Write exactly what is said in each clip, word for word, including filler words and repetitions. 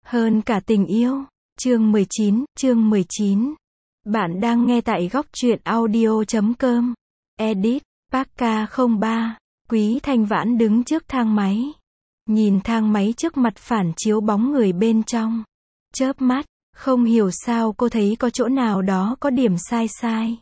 Hơn cả tình yêu. Chương mười chín, chương mười chín. Bạn đang nghe tại góc truyện audio chấm com. Edit, Parka không ba. Quý Thanh Vãn đứng trước thang máy. Nhìn thang máy trước mặt phản chiếu bóng người bên trong. Chớp mắt, không hiểu sao cô thấy có chỗ nào đó có điểm sai sai.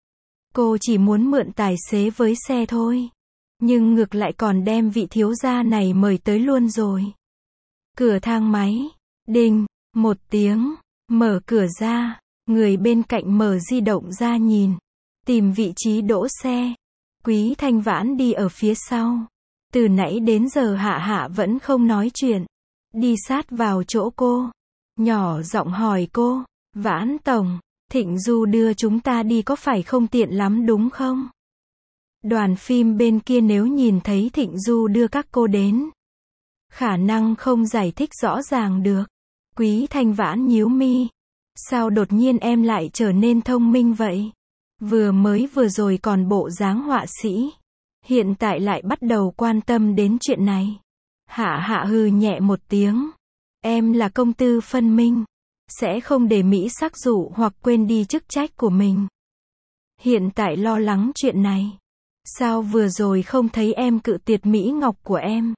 Cô chỉ muốn mượn tài xế với xe thôi. Nhưng ngược lại còn đem vị thiếu gia này mời tới luôn rồi. Cửa thang máy. Đinh, một tiếng. Mở cửa ra. Người bên cạnh mở di động ra nhìn. Tìm vị trí đỗ xe. Quý Thanh Vãn đi ở phía sau. Từ nãy đến giờ Hạ Hạ vẫn không nói chuyện. Đi sát vào chỗ cô. Nhỏ giọng hỏi cô. Vãn tổng, Thịnh Du đưa chúng ta đi có phải không tiện lắm đúng không? Đoàn phim bên kia nếu nhìn thấy Thịnh Du đưa các cô đến, khả năng không giải thích rõ ràng được. Quý Thanh Vãn nhíu mi. Sao đột nhiên em lại trở nên thông minh vậy? Vừa mới vừa rồi còn bộ dáng họa sĩ. Hiện tại lại bắt đầu quan tâm đến chuyện này. Hạ Hạ hừ nhẹ một tiếng. Em là công tư phân minh. Sẽ không để mỹ sắc dụ hoặc quên đi chức trách của mình. Hiện tại lo lắng chuyện này. Sao vừa rồi không thấy em cự tuyệt Mỹ Ngọc của em?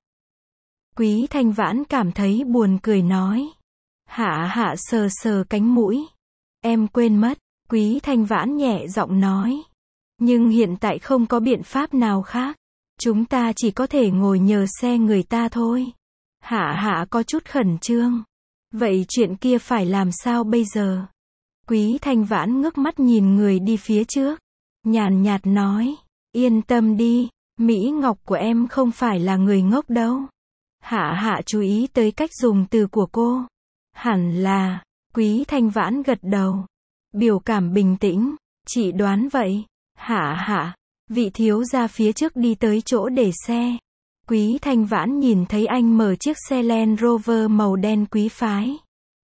Quý Thanh Vãn cảm thấy buồn cười nói. Hạ Hạ sờ sờ cánh mũi. Em quên mất. Quý Thanh Vãn nhẹ giọng nói. Nhưng hiện tại không có biện pháp nào khác. Chúng ta chỉ có thể ngồi nhờ xe người ta thôi. Hạ Hạ có chút khẩn trương. Vậy chuyện kia phải làm sao bây giờ? Quý Thanh Vãn ngước mắt nhìn người đi phía trước. Nhàn nhạt nói. Yên tâm đi. Mỹ Ngọc của em không phải là người ngốc đâu. Hạ Hạ chú ý tới cách dùng từ của cô. Hẳn là. Quý Thanh Vãn gật đầu. Biểu cảm bình tĩnh. Chị đoán vậy. Hạ Hạ. Vị thiếu gia phía trước đi tới chỗ để xe. Quý Thanh Vãn nhìn thấy anh mở chiếc xe Land Rover màu đen quý phái.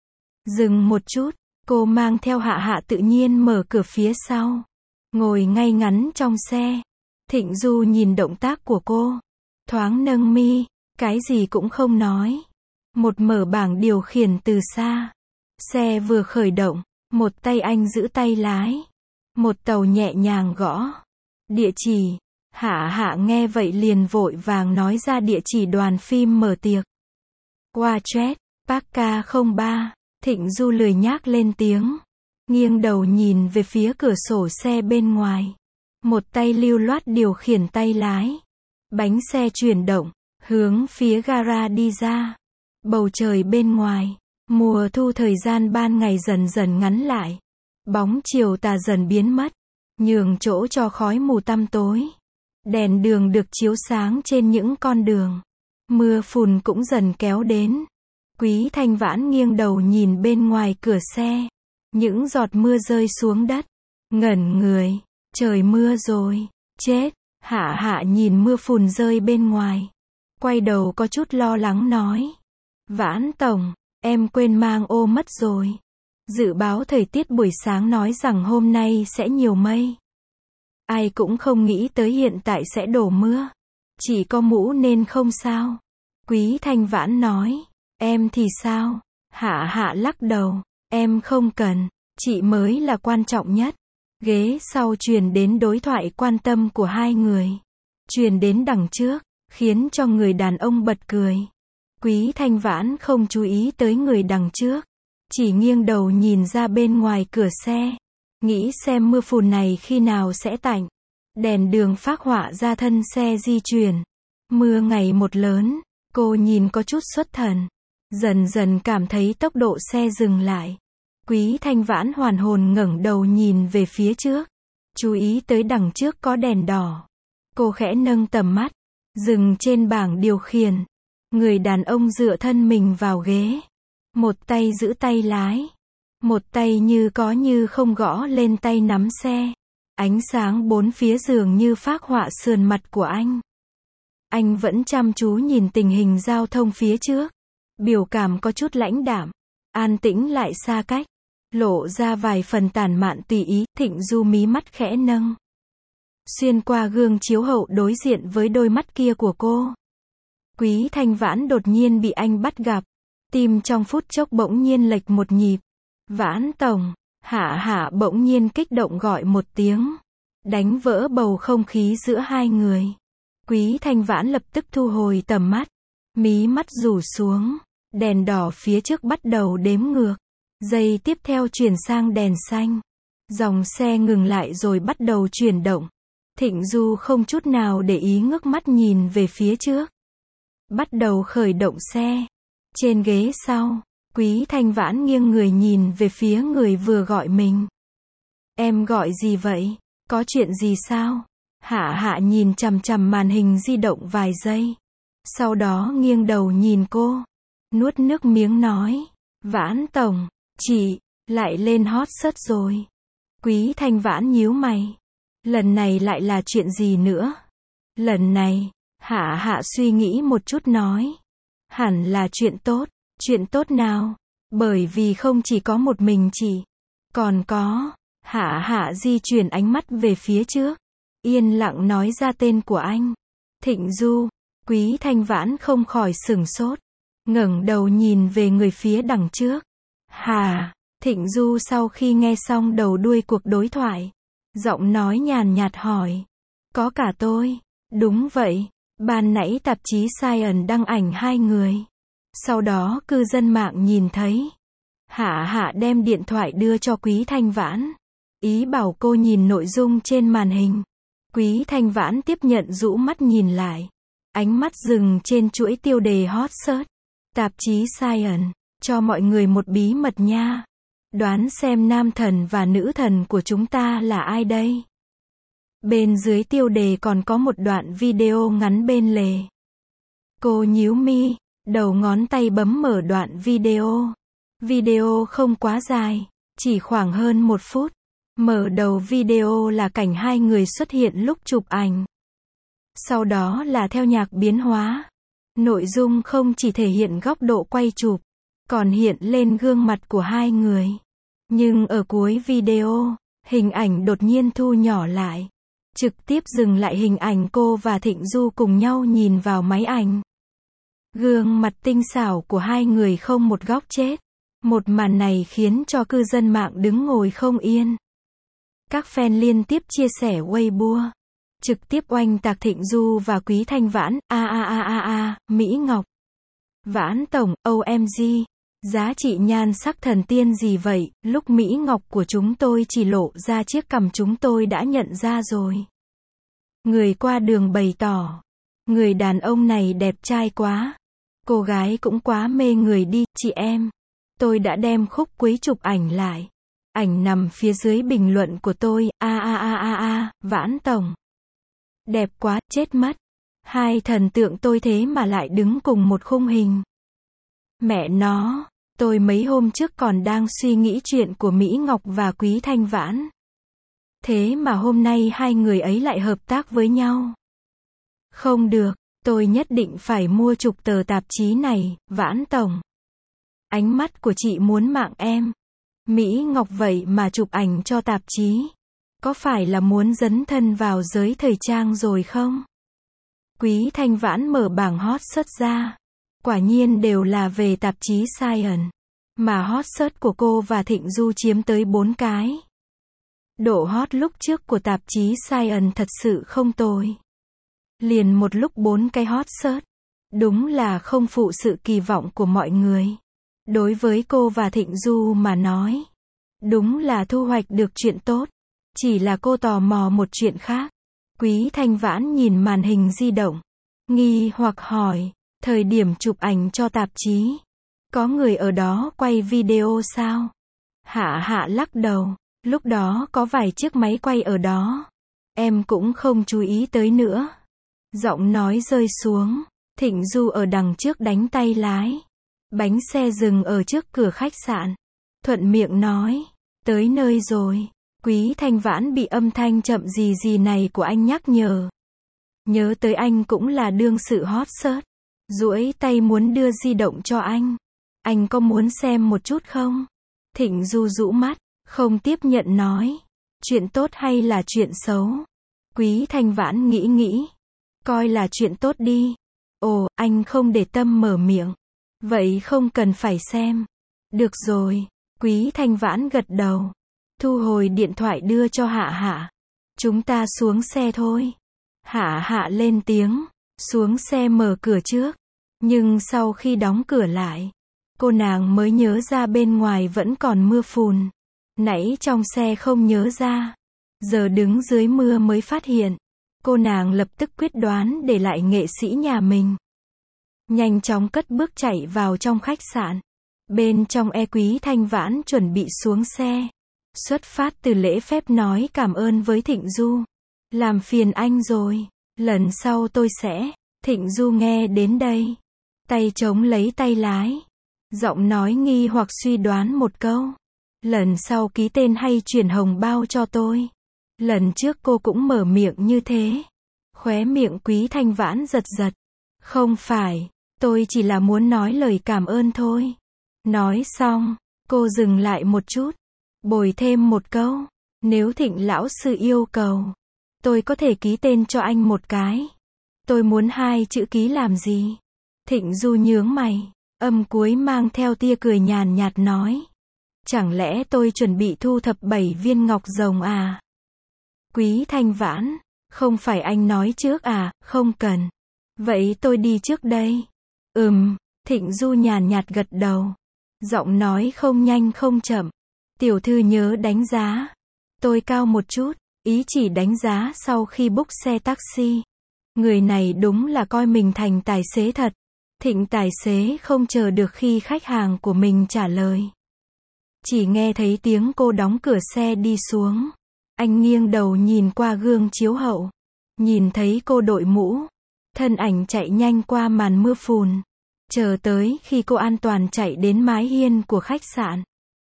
Dừng một chút. Cô mang theo Hạ Hạ tự nhiên mở cửa phía sau. Ngồi ngay ngắn trong xe. Thịnh Du nhìn động tác của cô. Thoáng nâng mi. Cái gì cũng không nói. Một mở bảng điều khiển từ xa. Xe vừa khởi động. Một tay anh giữ tay lái. Một tàu nhẹ nhàng gõ. Địa chỉ. Hạ Hạ nghe vậy liền vội vàng nói ra địa chỉ đoàn phim mở tiệc. Quatret, Parka không ba. Thịnh Du lười nhác lên tiếng. Nghiêng đầu nhìn về phía cửa sổ xe bên ngoài. Một tay lưu loát điều khiển tay lái. Bánh xe chuyển động. Hướng phía gara đi ra. Bầu trời bên ngoài. Mùa thu thời gian ban ngày dần dần ngắn lại. Bóng chiều tà dần biến mất. Nhường chỗ cho khói mù tăm tối. Đèn đường được chiếu sáng trên những con đường. Mưa phùn cũng dần kéo đến. Quý Thanh Vãn nghiêng đầu nhìn bên ngoài cửa xe. Những giọt mưa rơi xuống đất. Ngẩn người. Trời mưa rồi. Chết. Hạ Hạ nhìn mưa phùn rơi bên ngoài. Quay đầu có chút lo lắng nói. Vãn tổng, em quên mang ô mất rồi. Dự báo thời tiết buổi sáng nói rằng hôm nay sẽ nhiều mây. Ai cũng không nghĩ tới hiện tại sẽ đổ mưa. Chỉ có mũ nên không sao. Quý Thanh Vãn nói. Em thì sao? Hạ Hạ lắc đầu. Em không cần. Chị mới là quan trọng nhất. Ghế sau truyền đến đối thoại quan tâm của hai người. Truyền đến đằng trước. Khiến cho người đàn ông bật cười. Quý Thanh Vãn không chú ý tới người đằng trước. Chỉ nghiêng đầu nhìn ra bên ngoài cửa xe. Nghĩ xem mưa phùn này khi nào sẽ tạnh. Đèn đường phác họa ra thân xe di chuyển. Mưa ngày một lớn. Cô nhìn có chút xuất thần. Dần dần cảm thấy tốc độ xe dừng lại. Quý Thanh Vãn hoàn hồn ngẩng đầu nhìn về phía trước. Chú ý tới đằng trước có đèn đỏ. Cô khẽ nâng tầm mắt. Dừng trên bảng điều khiển. Người đàn ông dựa thân mình vào ghế. Một tay giữ tay lái. Một tay như có như không gõ lên tay nắm xe. Ánh sáng bốn phía dường như phác họa sườn mặt của anh. Anh vẫn chăm chú nhìn tình hình giao thông phía trước. Biểu cảm có chút lãnh đạm. An tĩnh lại xa cách. Lộ ra vài phần tản mạn tùy ý. Thịnh Du mí mắt khẽ nâng. Xuyên qua gương chiếu hậu đối diện với đôi mắt kia của cô. Quý Thanh Vãn đột nhiên bị anh bắt gặp. Tim trong phút chốc bỗng nhiên lệch một nhịp. Vãn tổng, Hạ Hạ bỗng nhiên kích động gọi một tiếng, đánh vỡ bầu không khí giữa hai người. Quý Thanh Vãn lập tức thu hồi tầm mắt, mí mắt rủ xuống, đèn đỏ phía trước bắt đầu đếm ngược. Giây tiếp theo chuyển sang đèn xanh. Dòng xe ngừng lại rồi bắt đầu chuyển động. Thịnh Du không chút nào để ý ngước mắt nhìn về phía trước. Bắt đầu khởi động xe. Trên ghế sau, Quý Thanh Vãn nghiêng người nhìn về phía người vừa gọi mình. Em gọi gì vậy? Có chuyện gì sao? Hạ Hạ nhìn chằm chằm màn hình di động vài giây. Sau đó nghiêng đầu nhìn cô. Nuốt nước miếng nói. Vãn tổng, chị, lại lên hot search rồi. Quý Thanh Vãn nhíu mày. Lần này lại là chuyện gì nữa? Lần này, Hạ Hạ suy nghĩ một chút nói. Hẳn là chuyện tốt. Chuyện tốt nào? Bởi vì không chỉ có một mình chị. Còn có. Hạ Hạ di chuyển ánh mắt về phía trước. Yên lặng nói ra tên của anh. Thịnh Du. Quý Thanh Vãn không khỏi sửng sốt. Ngẩng đầu nhìn về người phía đằng trước. Hà. Thịnh Du sau khi nghe xong đầu đuôi cuộc đối thoại. Giọng nói nhàn nhạt hỏi. Có cả tôi. Đúng vậy. Ban nãy tạp chí Science đăng ảnh hai người. Sau đó cư dân mạng nhìn thấy. Hạ Hạ đem điện thoại đưa cho Quý Thanh Vãn. Ý bảo cô nhìn nội dung trên màn hình. Quý Thanh Vãn tiếp nhận rũ mắt nhìn lại. Ánh mắt dừng trên chuỗi tiêu đề hot search. Tạp chí Science. Cho mọi người một bí mật nha. Đoán xem nam thần và nữ thần của chúng ta là ai đây? Bên dưới tiêu đề còn có một đoạn video ngắn bên lề. Cô nhíu mi, đầu ngón tay bấm mở đoạn video. Video không quá dài, chỉ khoảng hơn một phút. Mở đầu video là cảnh hai người xuất hiện lúc chụp ảnh. Sau đó là theo nhạc biến hóa. Nội dung không chỉ thể hiện góc độ quay chụp, còn hiện lên gương mặt của hai người. Nhưng ở cuối video, hình ảnh đột nhiên thu nhỏ lại. Trực tiếp dừng lại hình ảnh cô và Thịnh Du cùng nhau nhìn vào máy ảnh. Gương mặt tinh xảo của hai người không một góc chết. Một màn này khiến cho cư dân mạng đứng ngồi không yên. Các fan liên tiếp chia sẻ Weibo. Trực tiếp oanh tạc Thịnh Du và Quý Thanh Vãn. A a a a a, Mỹ Ngọc. Vãn tổng, O M G. Giá trị nhan sắc thần tiên gì vậy, lúc Mỹ Ngọc của chúng tôi chỉ lộ ra chiếc cằm chúng tôi đã nhận ra rồi. Người qua đường bày tỏ. Người đàn ông này đẹp trai quá. Cô gái cũng quá mê người đi, chị em. Tôi đã đem khúc cuối chụp ảnh lại. Ảnh nằm phía dưới bình luận của tôi, a a a a a, Vãn tổng. Đẹp quá, chết mất. Hai thần tượng tôi thế mà lại đứng cùng một khung hình. Mẹ nó, tôi mấy hôm trước còn đang suy nghĩ chuyện của Mỹ Ngọc và Quý Thanh Vãn. Thế mà hôm nay hai người ấy lại hợp tác với nhau. Không được, tôi nhất định phải mua chục tờ tạp chí này, Vãn tổng. Ánh mắt của chị muốn mạng em. Mỹ Ngọc vậy mà chụp ảnh cho tạp chí. Có phải là muốn dấn thân vào giới thời trang rồi không? Quý Thanh Vãn mở bảng hot search ra. Quả nhiên đều là về tạp chí Science. Mà hot search của cô và Thịnh Du chiếm tới bốn cái. Độ hot lúc trước của tạp chí Science thật sự không tồi. Liền một lúc bốn cái hot search. Đúng là không phụ sự kỳ vọng của mọi người. Đối với cô và Thịnh Du mà nói. Đúng là thu hoạch được chuyện tốt. Chỉ là cô tò mò một chuyện khác. Quý Thanh Vãn nhìn màn hình di động. Nghi hoặc hỏi. Thời điểm chụp ảnh cho tạp chí. Có người ở đó quay video sao? Hạ Hạ lắc đầu. Lúc đó có vài chiếc máy quay ở đó. Em cũng không chú ý tới nữa. Giọng nói rơi xuống. Thịnh Du ở đằng trước đánh tay lái. Bánh xe dừng ở trước cửa khách sạn. Thuận miệng nói. Tới nơi rồi. Quý Thanh Vãn bị âm thanh chậm gì gì này của anh nhắc nhở. Nhớ tới anh cũng là đương sự hot search. Duỗi tay muốn đưa di động cho anh. Anh có muốn xem một chút không? Thịnh Du rũ mắt, không tiếp nhận nói. Chuyện tốt hay là chuyện xấu? Quý Thanh Vãn nghĩ nghĩ. Coi là chuyện tốt đi. Ồ, anh không để tâm mở miệng. Vậy không cần phải xem. Được rồi. Quý Thanh Vãn gật đầu. Thu hồi điện thoại đưa cho Hạ Hạ. Chúng ta xuống xe thôi. Hạ Hạ lên tiếng. Xuống xe mở cửa trước. Nhưng sau khi đóng cửa lại, cô nàng mới nhớ ra bên ngoài vẫn còn mưa phùn. Nãy trong xe không nhớ ra. Giờ đứng dưới mưa mới phát hiện. Cô nàng lập tức quyết đoán để lại nghệ sĩ nhà mình. Nhanh chóng cất bước chạy vào trong khách sạn. Bên trong e Quý Thanh Vãn chuẩn bị xuống xe. Xuất phát từ lễ phép nói cảm ơn với Thịnh Du. Làm phiền anh rồi. Lần sau tôi sẽ. Thịnh Du nghe đến đây. Tay chống lấy tay lái. Giọng nói nghi hoặc suy đoán một câu. Lần sau ký tên hay chuyển hồng bao cho tôi. Lần trước cô cũng mở miệng như thế. Khóe miệng Quý Thanh Vãn giật giật. Không phải, tôi chỉ là muốn nói lời cảm ơn thôi. Nói xong, cô dừng lại một chút. Bồi thêm một câu. Nếu Thịnh lão sư yêu cầu, tôi có thể ký tên cho anh một cái. Tôi muốn hai chữ ký làm gì? Thịnh Du nhướng mày. Âm cuối mang theo tia cười nhàn nhạt nói. Chẳng lẽ tôi chuẩn bị thu thập bảy viên ngọc rồng à? Quý Thanh Vãn. Không phải anh nói trước à? Không cần. Vậy tôi đi trước đây. Ừm. Thịnh Du nhàn nhạt gật đầu. Giọng nói không nhanh không chậm. Tiểu thư nhớ đánh giá. Tôi cao một chút. Ý chỉ đánh giá sau khi book xe taxi. Người này đúng là coi mình thành tài xế thật. Thịnh tài xế không chờ được khi khách hàng của mình trả lời. Chỉ nghe thấy tiếng cô đóng cửa xe đi xuống. Anh nghiêng đầu nhìn qua gương chiếu hậu. Nhìn thấy cô đội mũ. Thân ảnh chạy nhanh qua màn mưa phùn. Chờ tới khi cô an toàn chạy đến mái hiên của khách sạn.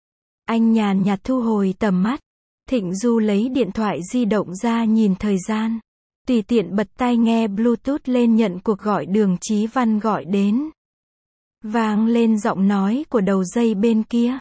Anh nhàn nhạt thu hồi tầm mắt. Thịnh Du lấy điện thoại di động ra nhìn thời gian. Tùy tiện bật tai nghe Bluetooth lên nhận cuộc gọi Đường Chí Văn gọi đến. Vang lên giọng nói của đầu dây bên kia.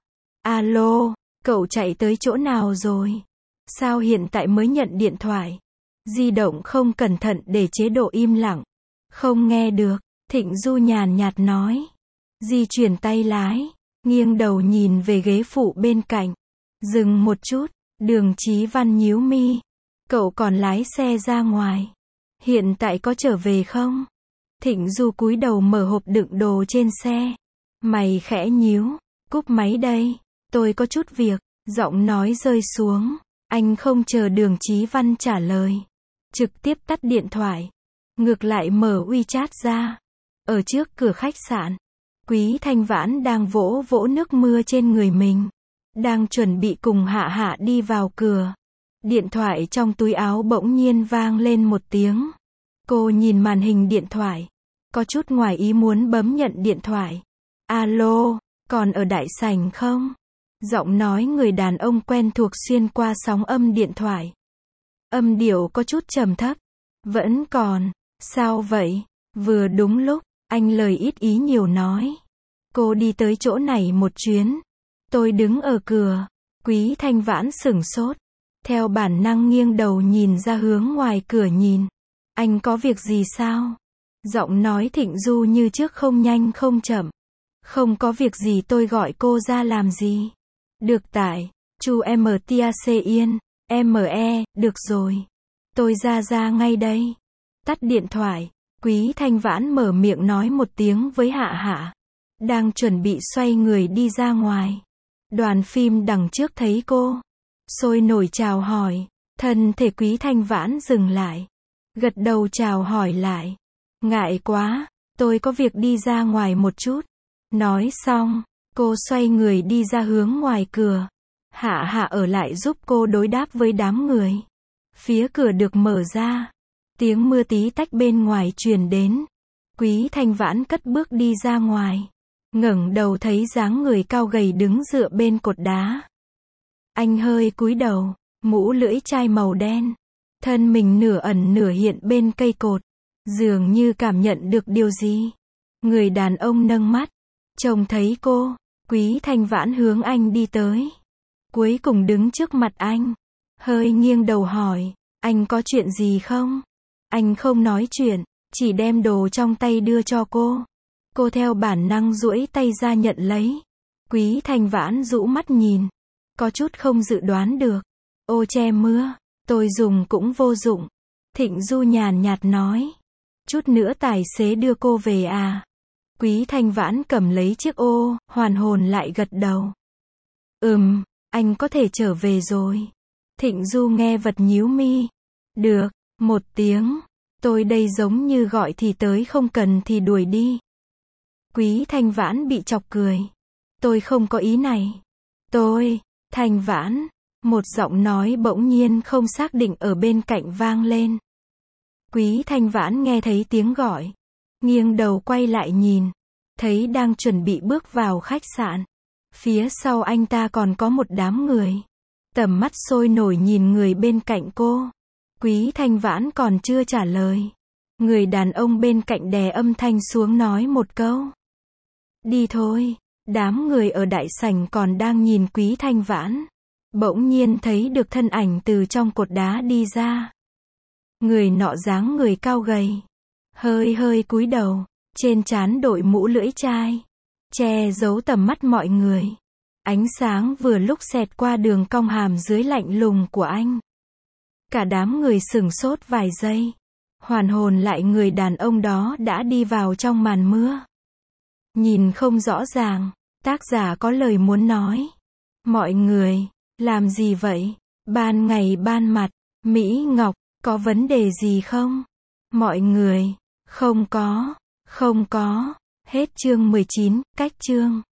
Alo, cậu chạy tới chỗ nào rồi? Sao hiện tại mới nhận điện thoại? Di động không cẩn thận để chế độ im lặng. Không nghe được, Thịnh Du nhàn nhạt nói. Di chuyển tay lái, nghiêng đầu nhìn về ghế phụ bên cạnh. Dừng một chút, Đường Chí Văn nhíu mi. Cậu còn lái xe ra ngoài. Hiện tại có trở về không? Thịnh Du cúi đầu mở hộp đựng đồ trên xe. Mày khẽ nhíu. Cúp máy đây. Tôi có chút việc. Giọng nói rơi xuống. Anh không chờ Đường Chí Văn trả lời. Trực tiếp tắt điện thoại. Ngược lại mở WeChat ra. Ở trước cửa khách sạn. Quý Thanh Vãn đang vỗ vỗ nước mưa trên người mình. Đang chuẩn bị cùng Hạ Hạ đi vào cửa. Điện thoại trong túi áo bỗng nhiên vang lên một tiếng. Cô nhìn màn hình điện thoại. Có chút ngoài ý muốn bấm nhận điện thoại. Alo, còn ở đại sảnh không? Giọng nói người đàn ông quen thuộc xuyên qua sóng âm điện thoại. Âm điệu có chút trầm thấp. Vẫn còn. Sao vậy? Vừa đúng lúc, anh lời ít ý nhiều nói. Cô đi tới chỗ này một chuyến. Tôi đứng ở cửa. Quý Thanh Vãn sửng sốt. Theo bản năng nghiêng đầu nhìn ra hướng ngoài cửa nhìn. Anh có việc gì sao? Giọng nói Thịnh Du như trước không nhanh không chậm. Không có việc gì, tôi gọi cô ra làm gì? Được tại, chu em tia xê yên, em e, được rồi. Tôi ra ra ngay đây. Tắt điện thoại, Quý Thanh Vãn mở miệng nói một tiếng với Hạ Hạ. Đang chuẩn bị xoay người đi ra ngoài. Đoàn phim đằng trước thấy cô. Sôi nổi chào hỏi. Thân thể Quý Thanh Vãn dừng lại. Gật đầu chào hỏi lại. Ngại quá, tôi có việc đi ra ngoài một chút. Nói xong, cô xoay người đi ra hướng ngoài cửa. Hạ Hạ ở lại giúp cô đối đáp với đám người. Phía cửa được mở ra. Tiếng mưa tí tách bên ngoài truyền đến. Quý Thanh Vãn cất bước đi ra ngoài. Ngẩng đầu thấy dáng người cao gầy đứng dựa bên cột đá. Anh hơi cúi đầu, mũ lưỡi chai màu đen. Thân mình nửa ẩn nửa hiện bên cây cột. Dường như cảm nhận được điều gì. Người đàn ông nâng mắt. Trông thấy cô. Quý Thanh Vãn hướng anh đi tới. Cuối cùng đứng trước mặt anh. Hơi nghiêng đầu hỏi. Anh có chuyện gì không? Anh không nói chuyện. Chỉ đem đồ trong tay đưa cho cô. Cô theo bản năng duỗi tay ra nhận lấy. Quý Thanh Vãn rũ mắt nhìn. Có chút không dự đoán được. Ô che mưa, tôi dùng cũng vô dụng. Thịnh Du nhàn nhạt nói. Chút nữa tài xế đưa cô về à? Quý Thanh Vãn cầm lấy chiếc ô, hoàn hồn lại gật đầu. Ừm, anh có thể trở về rồi. Thịnh Du nghe vật nhíu mi. Được, một tiếng. Tôi đây giống như gọi thì tới không cần thì đuổi đi. Quý Thanh Vãn bị chọc cười. Tôi không có ý này. Tôi, Thanh Vãn. Một giọng nói bỗng nhiên không xác định ở bên cạnh vang lên. Quý Thanh Vãn nghe thấy tiếng gọi. Nghiêng đầu quay lại nhìn. Thấy đang chuẩn bị bước vào khách sạn. Phía sau anh ta còn có một đám người. Tầm mắt sôi nổi nhìn người bên cạnh cô. Quý Thanh Vãn còn chưa trả lời. Người đàn ông bên cạnh đè âm thanh xuống nói một câu. Đi thôi. Đám người ở đại sảnh còn đang nhìn Quý Thanh Vãn. Bỗng nhiên thấy được thân ảnh từ trong cột đá đi ra. Người nọ dáng người cao gầy. Hơi hơi cúi đầu. Trên trán đội mũ lưỡi chai. Che giấu tầm mắt mọi người. Ánh sáng vừa lúc xẹt qua đường cong hàm dưới lạnh lùng của anh. Cả đám người sửng sốt vài giây. Hoàn hồn lại người đàn ông đó đã đi vào trong màn mưa. Nhìn không rõ ràng. Tác giả có lời muốn nói. Mọi người, làm gì vậy? Ban ngày ban mặt, Mỹ Ngọc, có vấn đề gì không? Mọi người, không có, không có. Hết chương mười chín, cách chương.